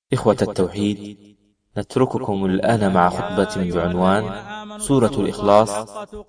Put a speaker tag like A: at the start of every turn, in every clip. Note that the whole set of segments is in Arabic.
A: إخوة التوحيد، نترككم الآن مع خطبة بعنوان سورة الإخلاص،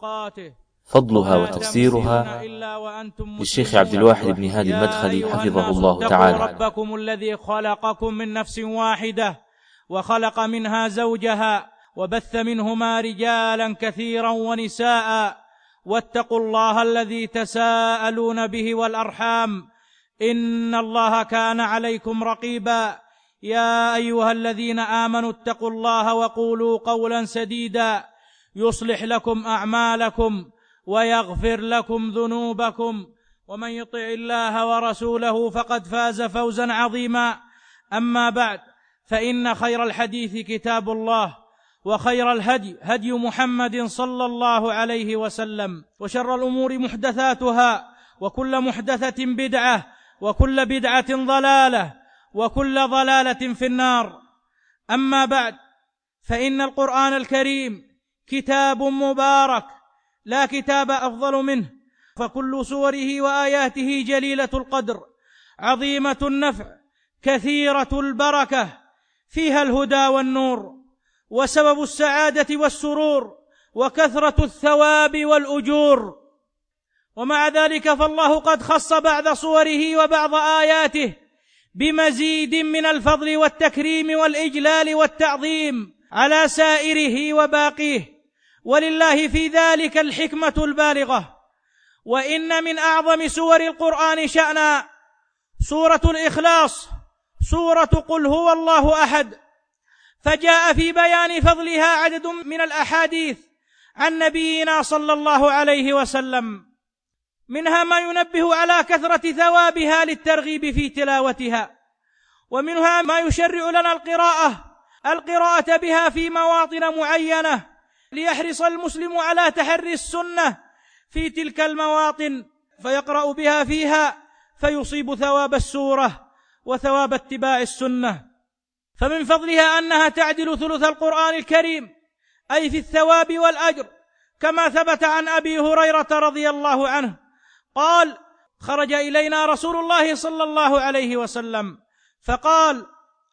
A: فضلها وتفسيرها، للشيخ عبد الواحد بن هادي المدخلي حفظه الله تعالى.
B: ربكم الذي خلقكم من نفس واحدة وخلق منها زوجها وبث منهما رجالا كثيرا ونساء، واتقوا الله الذي تساءلون به والأرحام، إن الله كان عليكم رقيبا. يا أيها الذين آمنوا اتقوا الله وقولوا قولا سديدا يصلح لكم أعمالكم ويغفر لكم ذنوبكم، ومن يطع الله ورسوله فقد فاز فوزا عظيما. أما بعد، فإن خير الحديث كتاب الله، وخير الهدي هدي محمد صلى الله عليه وسلم، وشر الأمور محدثاتها، وكل محدثة بدعة، وكل بدعة ضلالة، وكل ضلالة في النار. أما بعد، فإن القرآن الكريم كتاب مبارك لا كتاب أفضل منه، فكل سوره وآياته جليلة القدر، عظيمة النفع، كثيرة البركة، فيها الهدى والنور، وسبب السعادة والسرور، وكثرة الثواب والأجور. ومع ذلك فالله قد خص بعض صوره وبعض آياته بمزيد من الفضل والتكريم والإجلال والتعظيم على سائره وباقيه، ولله في ذلك الحكمة البالغة. وإن من أعظم سور القرآن شأنا سورة الإخلاص، سورة قل هو الله أحد، فجاء في بيان فضلها عدد من الأحاديث عن نبينا صلى الله عليه وسلم، منها ما ينبه على كثرة ثوابها للترغيب في تلاوتها، ومنها ما يشرع لنا القراءة بها في مواطن معينة، ليحرص المسلم على تحري السنة في تلك المواطن، فيقرأ بها فيها فيصيب ثواب السورة وثواب اتباع السنة. فمن فضلها أنها تعدل ثلث القرآن الكريم، أي في الثواب والأجر، كما ثبت عن أبي هريرة رضي الله عنه قال: خرج إلينا رسول الله صلى الله عليه وسلم فقال: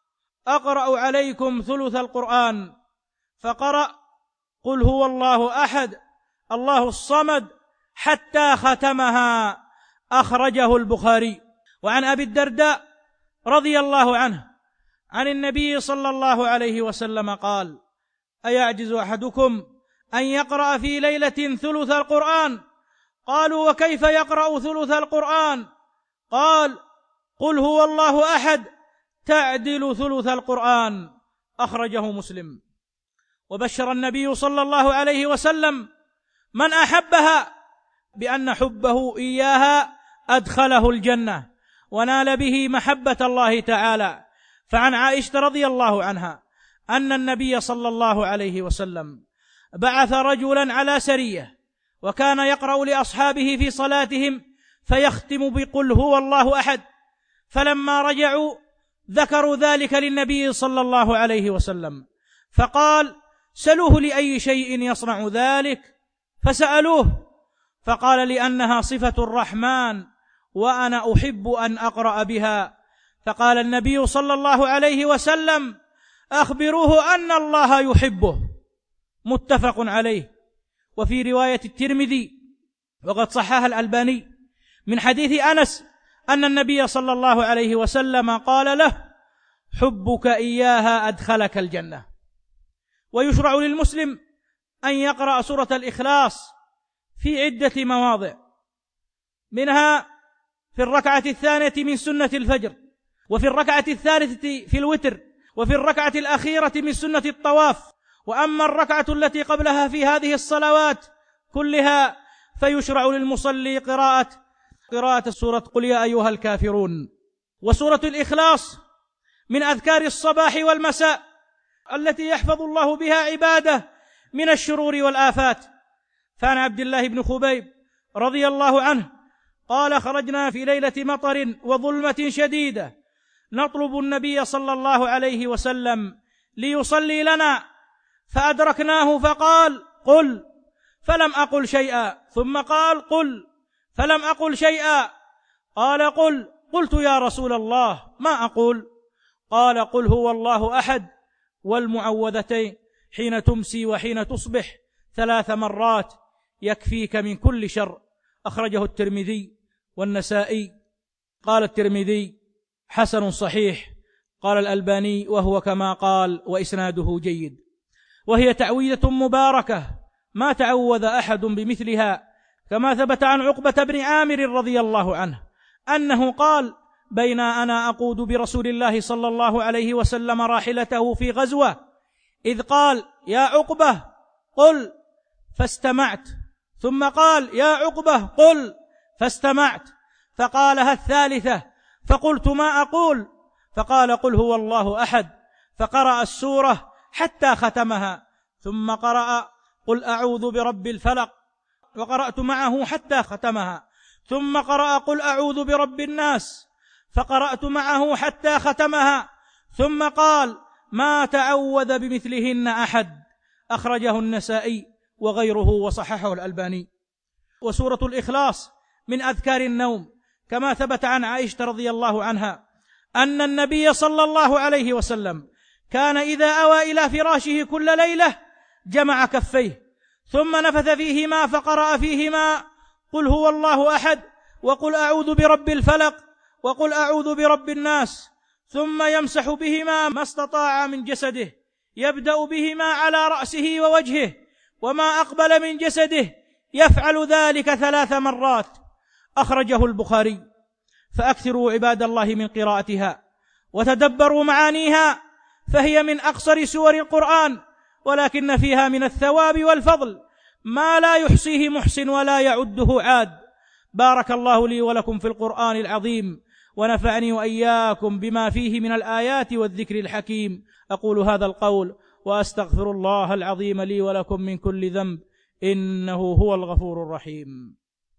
B: أقرأ عليكم ثلث القرآن، فقرأ قل هو الله أحد الله الصمد حتى ختمها، أخرجه البخاري. وعن أبي الدرداء رضي الله عنه عن النبي صلى الله عليه وسلم قال: أيعجز أحدكم أن يقرأ في ليلة ثلث القرآن؟ قالوا: وكيف يقرأ ثلث القرآن؟ قال: قل هو الله أحد تعدل ثلث القرآن، أخرجه مسلم. وبشر النبي صلى الله عليه وسلم من أحبها بأن حبه إياها أدخله الجنة، ونال به محبة الله تعالى. فعن عائشة رضي الله عنها أن النبي صلى الله عليه وسلم بعث رجلا على سرية، وكان يقرأ لأصحابه في صلاتهم فيختم بقل هو الله أحد، فلما رجعوا ذكروا ذلك للنبي صلى الله عليه وسلم، فقال: سلوه لأي شيء يصنع ذلك، فسألوه فقال: لأنها صفة الرحمن وأنا أحب أن أقرأ بها. فقال النبي صلى الله عليه وسلم: أخبروه أن الله يحبه، متفق عليه. وفي رواية الترمذي وقد صححها الألباني من حديث أنس أن النبي صلى الله عليه وسلم قال له: حبك إياها أدخلك الجنة. ويشرع للمسلم أن يقرأ سورة الإخلاص في عدة مواضع، منها في الركعة الثانية من سنة الفجر، وفي الركعة الثالثة في الوتر، وفي الركعة الأخيرة من سنة الطواف. وأما الركعة التي قبلها في هذه الصلوات كلها فيشرع للمصلي قراءة سورة قل يا أيها الكافرون. وسورة الإخلاص من أذكار الصباح والمساء التي يحفظ الله بها عباده من الشرور والآفات. فعن عبد الله بن خبيب رضي الله عنه قال: خرجنا في ليلة مطر وظلمة شديدة نطلب النبي صلى الله عليه وسلم ليصلي لنا، فأدركناه فقال: قل، فلم أقل شيئا، ثم قال: قل، فلم أقل شيئا، قال: قل، قلت: يا رسول الله ما أقول؟ قال قل هو الله أحد والمعوذتين حين تمسي وحين تصبح 3 مرات يكفيك من كل شر. أخرجه الترمذي والنسائي. قال الترمذي حسن صحيح، قال الألباني وهو كما قال وإسناده جيد. وهي تعويذة مباركة ما تعوذ أحد بمثلها، كما ثبت عن عقبة بن عامر رضي الله عنه أنه قال بين أنا أقود برسول الله صلى الله عليه وسلم راحلته في غزوة إذ قال يا عقبة قل فاستمعت، ثم قال يا عقبة قل فاستمعت، فقالها الثالثة فقلت ما أقول، فقال قل هو الله أحد، فقرأ السورة حتى ختمها، ثم قرأ قل أعوذ برب الفلق وقرأت معه حتى ختمها، ثم قرأ قل أعوذ برب الناس فقرأت معه حتى ختمها، ثم قال ما تعوذ بمثلهن أحد. أخرجه النسائي وغيره وصححه الألباني. وسورة الإخلاص من أذكار النوم، كما ثبت عن عائشة رضي الله عنها أن النبي صلى الله عليه وسلم كان إذا أوى إلى فراشه كل ليلة جمع كفيه ثم نفث فيهما فقرأ فيهما قل هو الله أحد وقل أعوذ برب الفلق وقل أعوذ برب الناس، ثم يمسح بهما ما استطاع من جسده، يبدأ بهما على رأسه ووجهه وما أقبل من جسده، يفعل ذلك 3 مرات. أخرجه البخاري. فأكثروا عباد الله من قراءتها وتدبروا معانيها، فهي من أقصر سور القرآن، ولكن فيها من الثواب والفضل ما لا يحصيه محسن ولا يعده عاد. بارك الله لي ولكم في القرآن العظيم، ونفعني وإياكم بما فيه من الآيات والذكر الحكيم. أقول هذا القول وأستغفر الله العظيم لي ولكم من كل ذنب، إنه هو الغفور الرحيم.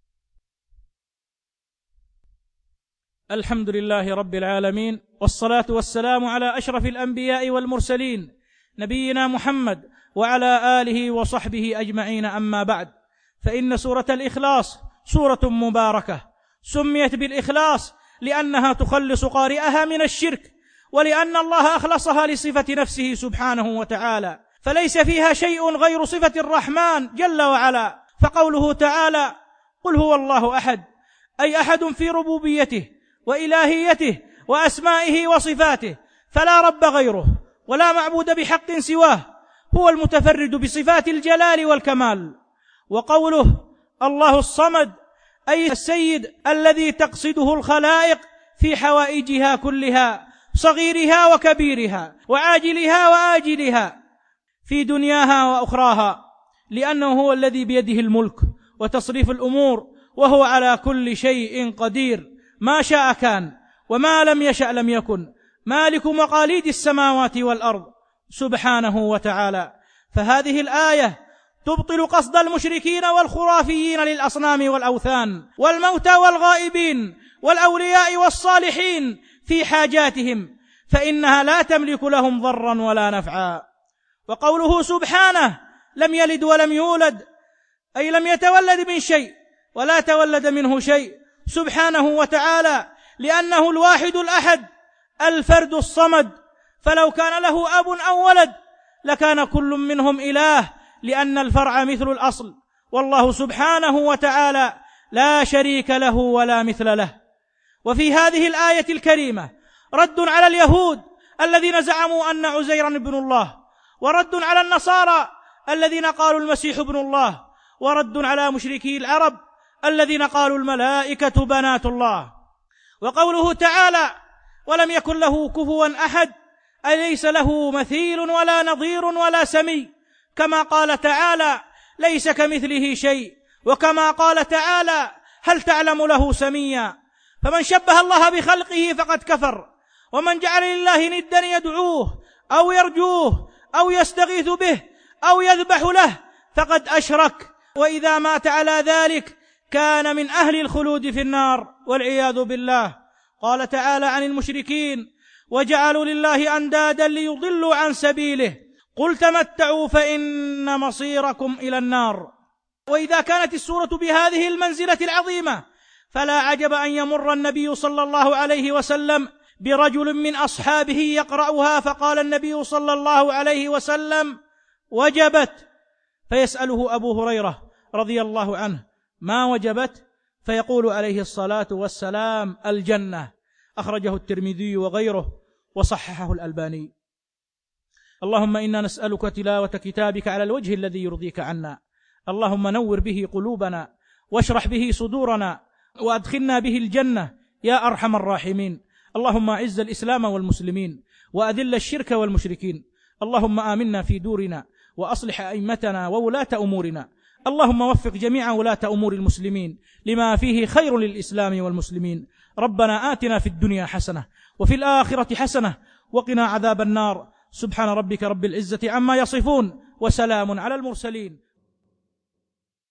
B: الحمد لله رب العالمين، والصلاة والسلام على أشرف الأنبياء والمرسلين نبينا محمد وعلى آله وصحبه أجمعين. أما بعد، فإن سورة الإخلاص سورة مباركة سميت بالإخلاص لأنها تخلص قارئها من الشرك، ولأن الله أخلصها لصفة نفسه سبحانه وتعالى، فليس فيها شيء غير صفة الرحمن جل وعلا. فقوله تعالى قل هو الله أحد، أي أحد في ربوبيته وإلهيته وأسمائه وصفاته، فلا رب غيره ولا معبود بحق سواه، هو المتفرد بصفات الجلال والكمال. وقوله الله الصمد، أي السيد الذي تقصده الخلائق في حوائجها كلها، صغيرها وكبيرها وعاجلها وآجلها في دنياها وأخراها، لأنه هو الذي بيده الملك وتصريف الأمور، وهو على كل شيء قدير، ما شاء كان وما لم يشأ لم يكن، مالك مقاليد السماوات والأرض سبحانه وتعالى. فهذه الآية تبطل قصد المشركين والخرافيين للأصنام والأوثان والموتى والغائبين والأولياء والصالحين في حاجاتهم، فإنها لا تملك لهم ضرا ولا نفعا. وقوله سبحانه لم يلد ولم يولد، أي لم يتولد من شيء ولا تولد منه شيء سبحانه وتعالى، لأنه الواحد الأحد الفرد الصمد، فلو كان له أب أو ولد لكان كل منهم إله، لأن الفرع مثل الأصل، والله سبحانه وتعالى لا شريك له ولا مثل له. وفي هذه الآية الكريمة رد على اليهود الذين زعموا أن عزيرا ابن الله، ورد على النصارى الذين قالوا المسيح ابن الله، ورد على مشركي العرب الذين قالوا الملائكة بنات الله. وقوله تعالى ولم يكن له كفوا أحد، أي ليس له مثيل ولا نظير ولا سمي، كما قال تعالى ليس كمثله شيء، وكما قال تعالى هل تعلم له سميا. فمن شبه الله بخلقه فقد كفر، ومن جعل لله ندا يدعوه أو يرجوه أو يستغيث به أو يذبح له فقد أشرك، وإذا مات على ذلك كان من أهل الخلود في النار والعياذ بالله. قال تعالى عن المشركين وجعلوا لله أندادا ليضلوا عن سبيله قل تمتعوا فإن مصيركم إلى النار. وإذا كانت السورة بهذه المنزلة العظيمة، فلا عجب أن يمر النبي صلى الله عليه وسلم برجل من أصحابه يقرأها، فقال النبي صلى الله عليه وسلم: وجبت. فيسأله أبو هريرة رضي الله عنه: ما وجبت؟ فيقول عليه الصلاة والسلام: الجنة. أخرجه الترمذي وغيره وصححه الألباني. اللهم إنا نسألك تلاوة كتابك على الوجه الذي يرضيك عنا، اللهم نور به قلوبنا واشرح به صدورنا وأدخلنا به الجنة يا أرحم الراحمين. اللهم أعز الإسلام والمسلمين وأذل الشرك والمشركين. اللهم آمنا في دورنا وأصلح أئمتنا وولاة أمورنا. اللهم وفق جميع ولاة أمور المسلمين لما فيه خير للإسلام والمسلمين. ربنا آتنا في الدنيا حسنة وفي الآخرة حسنة وقنا عذاب النار. سبحان ربك رب العزة عما يصفون وسلام على المرسلين